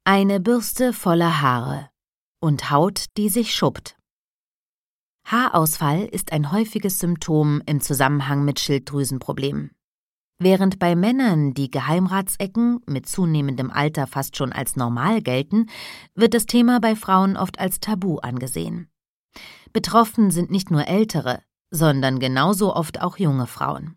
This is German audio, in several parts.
Eine Bürste voller Haare und Haut, die sich schuppt. Haarausfall ist ein häufiges Symptom im Zusammenhang mit Schilddrüsenproblemen. Während bei Männern die Geheimratsecken mit zunehmendem Alter fast schon als normal gelten, wird das Thema bei Frauen oft als Tabu angesehen. Betroffen sind nicht nur ältere, sondern genauso oft auch junge Frauen.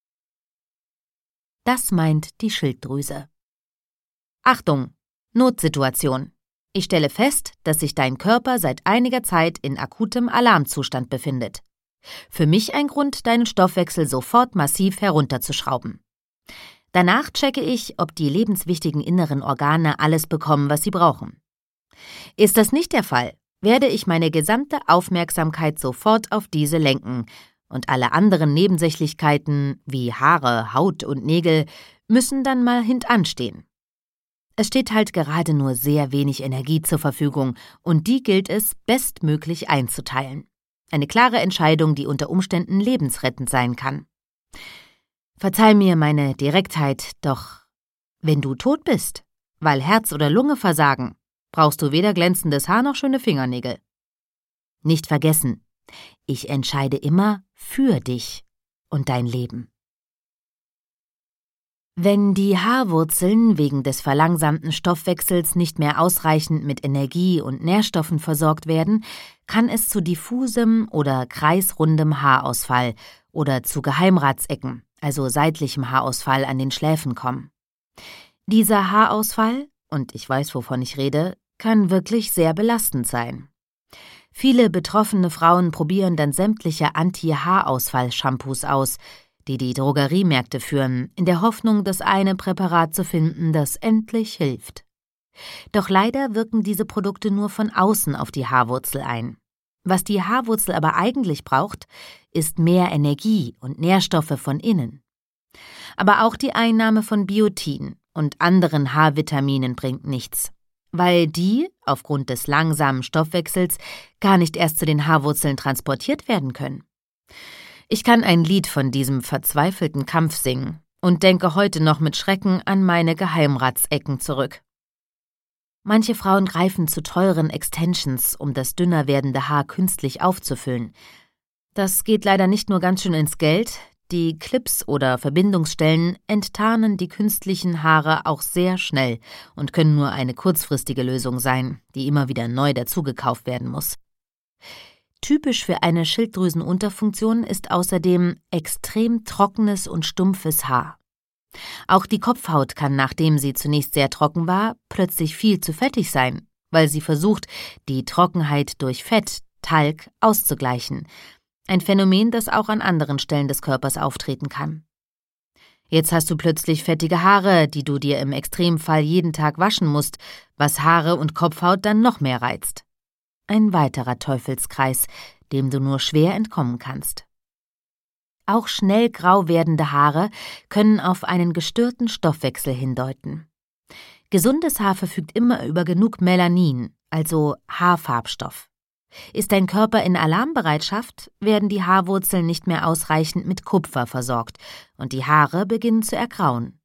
Das meint die Schilddrüse. Achtung! Notsituation. Ich stelle fest, dass sich dein Körper seit einiger Zeit in akutem Alarmzustand befindet. Für mich ein Grund, deinen Stoffwechsel sofort massiv herunterzuschrauben. Danach checke ich, ob die lebenswichtigen inneren Organe alles bekommen, was sie brauchen. Ist das nicht der Fall, werde ich meine gesamte Aufmerksamkeit sofort auf diese lenken und alle anderen Nebensächlichkeiten wie Haare, Haut und Nägel müssen dann mal hintanstehen. Es steht halt gerade nur sehr wenig Energie zur Verfügung und die gilt es, bestmöglich einzuteilen. Eine klare Entscheidung, die unter Umständen lebensrettend sein kann. Verzeih mir meine Direktheit, doch wenn du tot bist, weil Herz oder Lunge versagen, brauchst du weder glänzendes Haar noch schöne Fingernägel. Nicht vergessen, ich entscheide immer für dich und dein Leben. Wenn die Haarwurzeln wegen des verlangsamten Stoffwechsels nicht mehr ausreichend mit Energie und Nährstoffen versorgt werden, kann es zu diffusem oder kreisrundem Haarausfall oder zu Geheimratsecken, also seitlichem Haarausfall an den Schläfen kommen. Dieser Haarausfall, und ich weiß, wovon ich rede, kann wirklich sehr belastend sein. Viele betroffene Frauen probieren dann sämtliche Anti-Haarausfall-Shampoos aus, die die Drogeriemärkte führen, in der Hoffnung, das eine Präparat zu finden, das endlich hilft. Doch leider wirken diese Produkte nur von außen auf die Haarwurzel ein. Was die Haarwurzel aber eigentlich braucht, ist mehr Energie und Nährstoffe von innen. Aber auch die Einnahme von Biotin und anderen Haarvitaminen bringt nichts, weil die, aufgrund des langsamen Stoffwechsels, gar nicht erst zu den Haarwurzeln transportiert werden können. Ich kann ein Lied von diesem verzweifelten Kampf singen und denke heute noch mit Schrecken an meine Geheimratsecken zurück. Manche Frauen greifen zu teuren Extensions, um das dünner werdende Haar künstlich aufzufüllen. Das geht leider nicht nur ganz schön ins Geld, die Clips oder Verbindungsstellen enttarnen die künstlichen Haare auch sehr schnell und können nur eine kurzfristige Lösung sein, die immer wieder neu dazugekauft werden muss. Typisch für eine Schilddrüsenunterfunktion ist außerdem extrem trockenes und stumpfes Haar. Auch die Kopfhaut kann, nachdem sie zunächst sehr trocken war, plötzlich viel zu fettig sein, weil sie versucht, die Trockenheit durch Fett, Talg, auszugleichen. Ein Phänomen, das auch an anderen Stellen des Körpers auftreten kann. Jetzt hast du plötzlich fettige Haare, die du dir im Extremfall jeden Tag waschen musst, was Haare und Kopfhaut dann noch mehr reizt. Ein weiterer Teufelskreis, dem du nur schwer entkommen kannst. Auch schnell grau werdende Haare können auf einen gestörten Stoffwechsel hindeuten. Gesundes Haar verfügt immer über genug Melanin, also Haarfarbstoff. Ist dein Körper in Alarmbereitschaft, werden die Haarwurzeln nicht mehr ausreichend mit Kupfer versorgt und die Haare beginnen zu ergrauen.